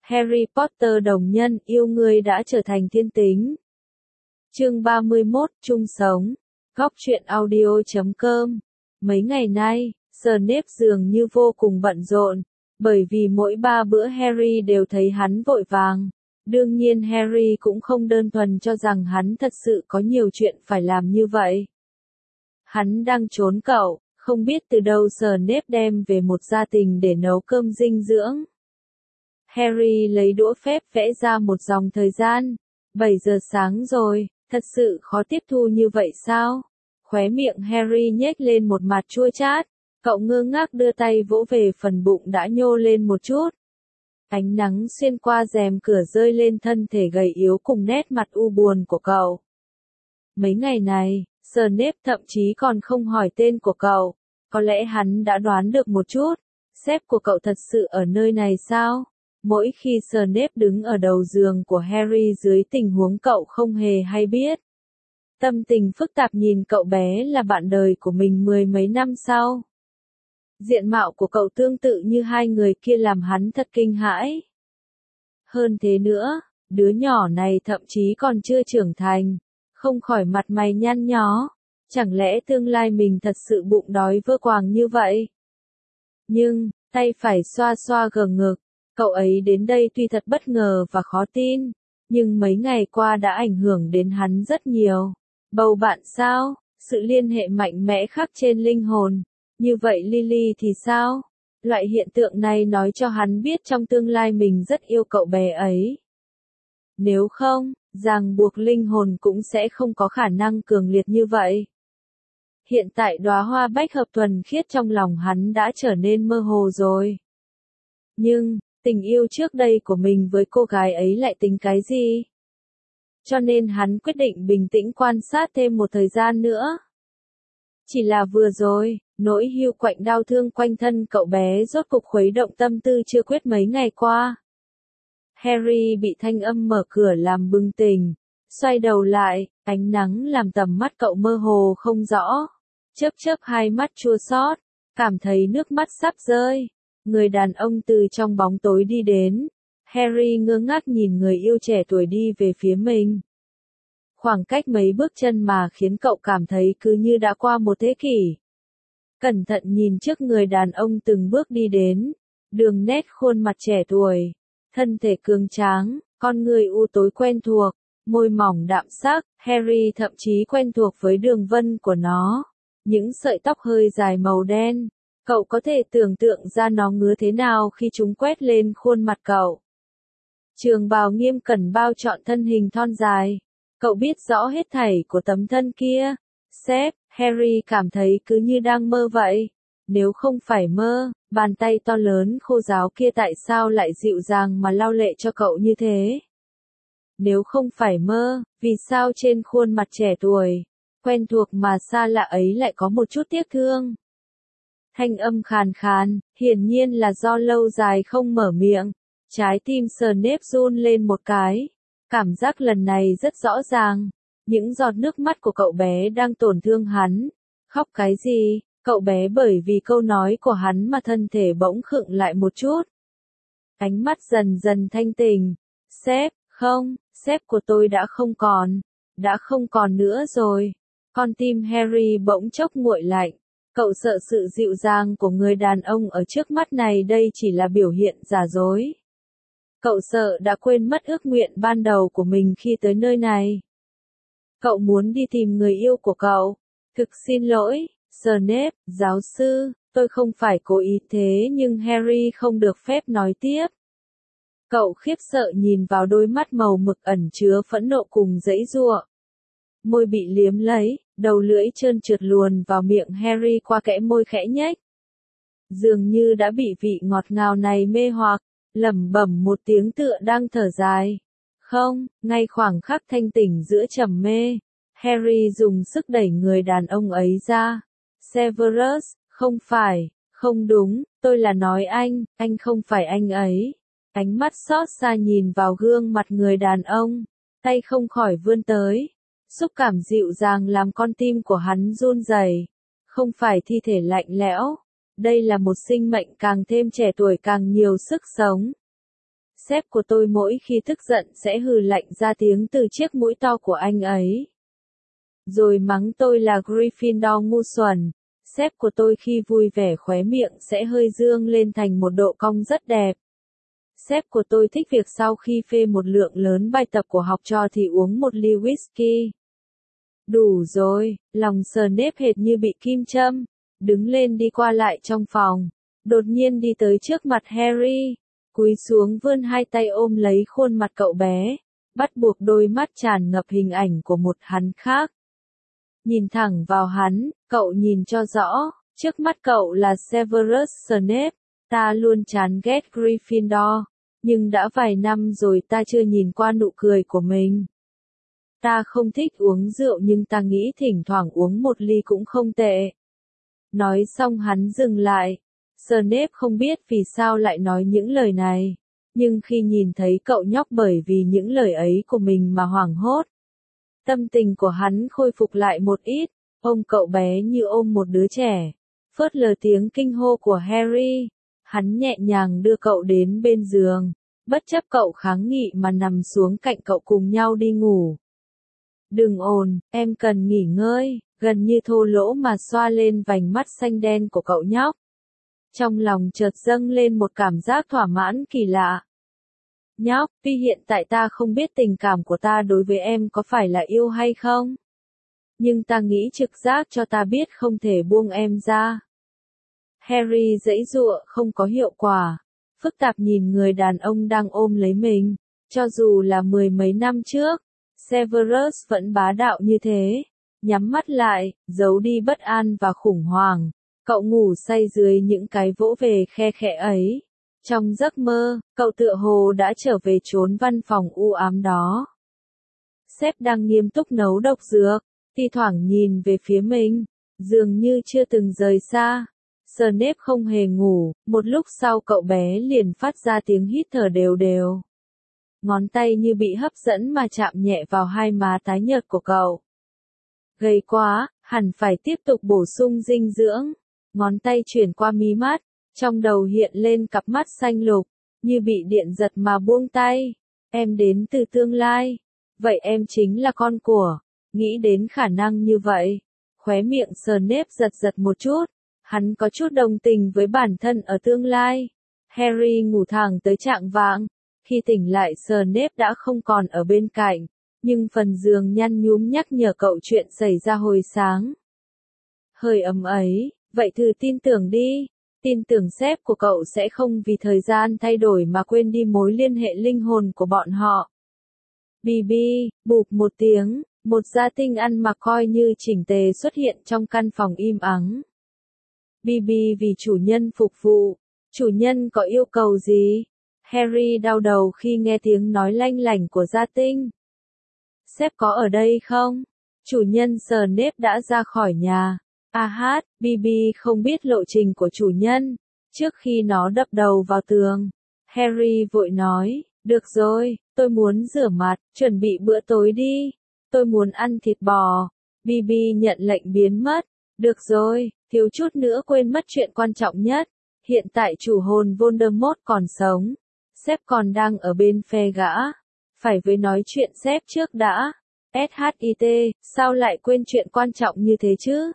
Harry Potter đồng nhân yêu ngươi đã trở thành thiên tính. Chương 31, chung sống. Góc truyện audio.com. Mấy ngày nay, Snape dường như vô cùng bận rộn, bởi vì mỗi 3 bữa Harry đều thấy hắn vội vàng. Đương nhiên Harry cũng không đơn thuần cho rằng hắn thật sự có nhiều chuyện phải làm như vậy. Hắn đang trốn cậu, không biết từ đâu Snape đem về một gia tình để nấu cơm dinh dưỡng. Harry lấy đũa phép vẽ ra một dòng thời gian. 7 giờ sáng rồi, thật sự khó tiếp thu như vậy sao? Khóe miệng Harry nhếch lên một mặt chua chát, cậu ngơ ngác đưa tay vỗ về phần bụng đã nhô lên một chút. Ánh nắng xuyên qua rèm cửa rơi lên thân thể gầy yếu cùng nét mặt u buồn của cậu. Mấy ngày này, Snape thậm chí còn không hỏi tên của cậu, có lẽ hắn đã đoán được một chút, sếp của cậu thật sự ở nơi này sao? Mỗi khi Snape đứng ở đầu giường của Harry dưới tình huống cậu không hề hay biết. Tâm tình phức tạp nhìn cậu bé là bạn đời của mình 10 mấy năm sau. Diện mạo của cậu tương tự như hai người kia làm hắn thật kinh hãi. Hơn thế nữa, đứa nhỏ này thậm chí còn chưa trưởng thành, không khỏi mặt mày nhăn nhó. Chẳng lẽ tương lai mình thật sự bụng đói vỡ quàng như vậy? Nhưng, tay phải xoa xoa gờ ngực, cậu ấy đến đây tuy thật bất ngờ và khó tin, nhưng mấy ngày qua đã ảnh hưởng đến hắn rất nhiều. Bầu bạn sao? Sự liên hệ mạnh mẽ khắc trên linh hồn. Như vậy Lily thì sao? Loại hiện tượng này nói cho hắn biết trong tương lai mình rất yêu cậu bé ấy. Nếu không, ràng buộc linh hồn cũng sẽ không có khả năng cường liệt như vậy. Hiện tại đóa hoa bách hợp thuần khiết trong lòng hắn đã trở nên mơ hồ rồi. Nhưng, tình yêu trước đây của mình với cô gái ấy lại tính cái gì? Cho nên hắn quyết định bình tĩnh quan sát thêm một thời gian nữa. Chỉ là vừa rồi, nỗi hiu quạnh đau thương quanh thân cậu bé rốt cục khuấy động tâm tư chưa quyết mấy ngày qua. Harry bị thanh âm mở cửa làm bừng tỉnh, xoay đầu lại, ánh nắng làm tầm mắt cậu mơ hồ không rõ. Chớp chớp hai mắt chua xót, cảm thấy nước mắt sắp rơi. Người đàn ông từ trong bóng tối đi đến. Harry ngơ ngác nhìn người yêu trẻ tuổi đi về phía mình. Khoảng cách mấy bước chân mà khiến cậu cảm thấy cứ như đã qua một thế kỷ. Cẩn thận nhìn trước người đàn ông từng bước đi đến. Đường nét khuôn mặt trẻ tuổi, thân thể cường tráng, con người u tối quen thuộc, môi mỏng đạm sắc. Harry thậm chí quen thuộc với đường vân của nó. Những sợi tóc hơi dài màu đen. Cậu có thể tưởng tượng ra nó ngứa thế nào khi chúng quét lên khuôn mặt cậu. Trường bào nghiêm cẩn bao trọn thân hình thon dài. Cậu biết rõ hết thảy của tấm thân kia. Sếp, Harry cảm thấy cứ như đang mơ vậy. Nếu không phải mơ, bàn tay to lớn khô ráo kia tại sao lại dịu dàng mà lau lệ cho cậu như thế? Nếu không phải mơ, vì sao trên khuôn mặt trẻ tuổi, quen thuộc mà xa lạ ấy lại có một chút tiếc thương? Thanh âm khàn khàn, hiển nhiên là do lâu dài không mở miệng. Trái tim Snape run lên một cái. Cảm giác lần này rất rõ ràng. Những giọt nước mắt của cậu bé đang tổn thương hắn. Khóc cái gì? Cậu bé bởi vì câu nói của hắn mà thân thể bỗng khựng lại một chút. Ánh mắt dần dần thanh tỉnh. Sếp, không, sếp của tôi đã không còn nữa rồi. Con tim Harry bỗng chốc nguội lạnh. Cậu sợ sự dịu dàng của người đàn ông ở trước mắt này đây chỉ là biểu hiện giả dối. Cậu sợ đã quên mất ước nguyện ban đầu của mình khi tới nơi này. Cậu muốn đi tìm người yêu của cậu. Thực xin lỗi, Snape, giáo sư, tôi không phải cố ý thế nhưng Harry không được phép nói tiếp. Cậu khiếp sợ nhìn vào đôi mắt màu mực ẩn chứa phẫn nộ cùng giãy giụa. Môi bị liếm lấy, đầu lưỡi trơn trượt luồn vào miệng Harry qua kẽ môi khẽ nhếch. Dường như đã bị vị ngọt ngào này mê hoặc, lẩm bẩm một tiếng tựa đang thở dài. Không, ngay khoảng khắc thanh tỉnh giữa trầm mê, Harry dùng sức đẩy người đàn ông ấy ra. Severus, không phải, không đúng, tôi là nói anh không phải anh ấy. Ánh mắt xót xa nhìn vào gương mặt người đàn ông, tay không khỏi vươn tới. Xúc cảm dịu dàng làm con tim của hắn run rẩy. Không phải thi thể lạnh lẽo. Đây là một sinh mệnh càng thêm trẻ tuổi càng nhiều sức sống. Sếp của tôi mỗi khi tức giận sẽ hừ lạnh ra tiếng từ chiếc mũi to của anh ấy. Rồi mắng tôi là Gryffindor ngu xuẩn. Sếp của tôi khi vui vẻ khóe miệng sẽ hơi dương lên thành một độ cong rất đẹp. Sếp của tôi thích việc sau khi phê một lượng lớn bài tập của học trò thì uống một ly whisky. Đủ rồi, lòng Snape hệt như bị kim châm, đứng lên đi qua lại trong phòng, đột nhiên đi tới trước mặt Harry, cúi xuống vươn hai tay ôm lấy khuôn mặt cậu bé, bắt buộc đôi mắt tràn ngập hình ảnh của một hắn khác. Nhìn thẳng vào hắn, cậu nhìn cho rõ, trước mắt cậu là Severus Snape, ta luôn chán ghét Gryffindor, nhưng đã vài năm rồi ta chưa nhìn qua nụ cười của mình. Ta không thích uống rượu nhưng ta nghĩ thỉnh thoảng uống một ly cũng không tệ. Nói xong hắn dừng lại. Snape không biết vì sao lại nói những lời này, nhưng khi nhìn thấy cậu nhóc bởi vì những lời ấy của mình mà hoảng hốt, tâm tình của hắn khôi phục lại một ít, ôm cậu bé như ôm một đứa trẻ, phớt lờ tiếng kinh hô của Harry, hắn nhẹ nhàng đưa cậu đến bên giường, bất chấp cậu kháng nghị mà nằm xuống cạnh cậu cùng nhau đi ngủ. Đừng ồn, em cần nghỉ ngơi, gần như thô lỗ mà xoa lên vành mắt xanh đen của cậu nhóc. Trong lòng chợt dâng lên một cảm giác thỏa mãn kỳ lạ. Nhóc, tuy hiện tại ta không biết tình cảm của ta đối với em có phải là yêu hay không, nhưng ta nghĩ trực giác cho ta biết không thể buông em ra. Harry giãy giụa không có hiệu quả, phức tạp nhìn người đàn ông đang ôm lấy mình, cho dù là mười mấy năm trước, Severus vẫn bá đạo như thế. Nhắm mắt lại, giấu đi bất an và khủng hoảng, cậu ngủ say dưới những cái vỗ về khe khẽ ấy. Trong giấc mơ, cậu tựa hồ đã trở về chốn văn phòng u ám đó. Sếp đang nghiêm túc nấu độc dược, thi thoảng nhìn về phía mình, dường như chưa từng rời xa. Snape không hề ngủ, một lúc sau cậu bé liền phát ra tiếng hít thở đều đều. Ngón tay như bị hấp dẫn mà chạm nhẹ vào hai má tái nhợt của cậu. Gầy quá, hẳn phải tiếp tục bổ sung dinh dưỡng. Ngón tay chuyển qua mí mắt, trong đầu hiện lên cặp mắt xanh lục, như bị điện giật mà buông tay. Em đến từ tương lai. Vậy em chính là con của. Nghĩ đến khả năng như vậy. Khóe miệng Snape giật giật một chút. Hắn có chút đồng tình với bản thân ở tương lai. Harry ngủ thẳng tới chạng vạng. Khi tỉnh lại Snape đã không còn ở bên cạnh. Nhưng phần giường nhăn nhúm nhắc nhở cậu chuyện xảy ra hồi sáng. Hơi ấm ấy, vậy thử tin tưởng đi. Tin tưởng sếp của cậu sẽ không vì thời gian thay đổi mà quên đi mối liên hệ linh hồn của bọn họ. Bibi, bụp một tiếng, một gia tinh ăn mặc coi như chỉnh tề xuất hiện trong căn phòng im ắng. Bibi vì chủ nhân phục vụ. Chủ nhân có yêu cầu gì? Harry đau đầu khi nghe tiếng nói lanh lảnh của gia tinh. Sếp có ở đây không? Chủ nhân Snape đã ra khỏi nhà. Bibi không biết lộ trình của chủ nhân. Trước khi nó đập đầu vào tường, Harry vội nói, được rồi, tôi muốn rửa mặt, chuẩn bị bữa tối đi. Tôi muốn ăn thịt bò. Bibi nhận lệnh biến mất. Được rồi, thiếu chút nữa quên mất chuyện quan trọng nhất. Hiện tại chủ hồn Voldemort còn sống. Sếp còn đang ở bên phe gã. Phải với nói chuyện sếp trước đã. SHIT, sao lại quên chuyện quan trọng như thế chứ?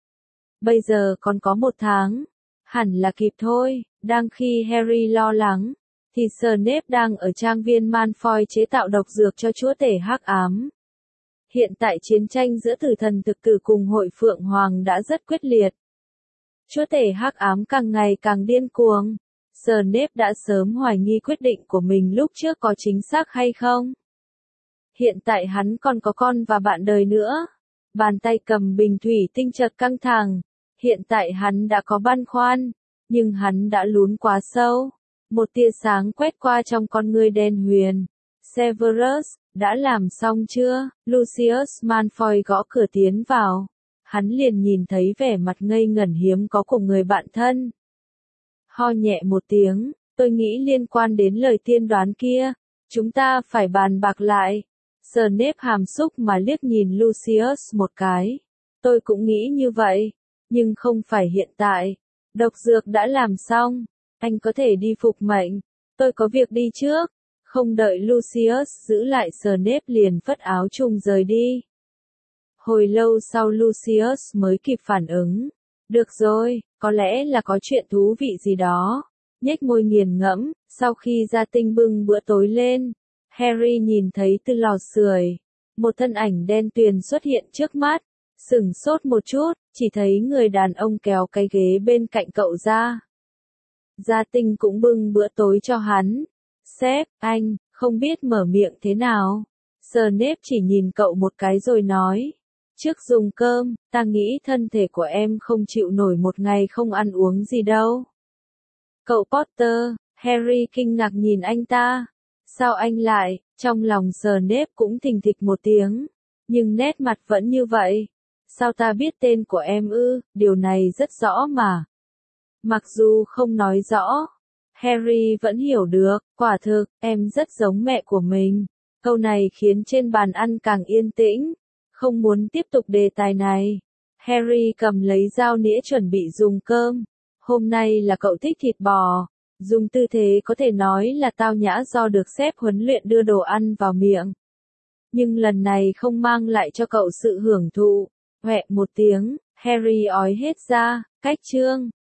Bây giờ còn có 1 tháng. Hẳn là kịp thôi. Đang khi Harry lo lắng, thì Snape đang ở trang viên Malfoy chế tạo độc dược cho chúa tể hắc ám. Hiện tại chiến tranh giữa tử thần thực tử cùng hội Phượng Hoàng đã rất quyết liệt. Chúa tể hắc ám càng ngày càng điên cuồng. Snape đã sớm hoài nghi quyết định của mình lúc trước có chính xác hay không. Hiện tại hắn còn có con và bạn đời nữa. Bàn tay cầm bình thủy tinh chợt căng thẳng. Hiện tại hắn đã có băn khoăn, nhưng hắn đã lún quá sâu. Một tia sáng quét qua trong con ngươi đen huyền. Severus, đã làm xong chưa? Lucius Malfoy gõ cửa tiến vào. Hắn liền nhìn thấy vẻ mặt ngây ngẩn hiếm có của người bạn thân. Ho nhẹ một tiếng, tôi nghĩ liên quan đến lời tiên đoán kia, chúng ta phải bàn bạc lại. Snape hàm xúc mà liếc nhìn Lucius một cái. Tôi cũng nghĩ như vậy, nhưng không phải hiện tại. Độc dược đã làm xong, anh có thể đi phục mệnh. Tôi có việc đi trước. Không đợi Lucius giữ lại Snape liền phất áo chung rời đi. Hồi lâu sau Lucius mới kịp phản ứng. Được rồi, có lẽ là có chuyện thú vị gì đó. Nhếch môi nghiền ngẫm, sau khi gia tinh bưng bữa tối lên, Harry nhìn thấy từ lò sưởi, một thân ảnh đen tuyền xuất hiện trước mắt, sửng sốt một chút, chỉ thấy người đàn ông kéo cái ghế bên cạnh cậu ra. Gia tinh cũng bưng bữa tối cho hắn. Sếp, anh, không biết mở miệng thế nào. Snape chỉ nhìn cậu một cái rồi nói. Trước dùng cơm, ta nghĩ thân thể của em không chịu nổi một ngày không ăn uống gì đâu. Cậu Potter, Harry kinh ngạc nhìn anh ta. Sao anh lại, trong lòng Snape cũng thình thịch một tiếng. Nhưng nét mặt vẫn như vậy. Sao ta biết tên của em ư, điều này rất rõ mà. Mặc dù không nói rõ, Harry vẫn hiểu được, quả thực, em rất giống mẹ của mình. Câu này khiến trên bàn ăn càng yên tĩnh, không muốn tiếp tục đề tài này. Harry cầm lấy dao nĩa chuẩn bị dùng cơm. Hôm nay là cậu thích thịt bò, dùng tư thế có thể nói là tao nhã do được sếp huấn luyện đưa đồ ăn vào miệng. Nhưng lần này không mang lại cho cậu sự hưởng thụ. Hoẹ một tiếng, Harry ói hết ra, cách chương.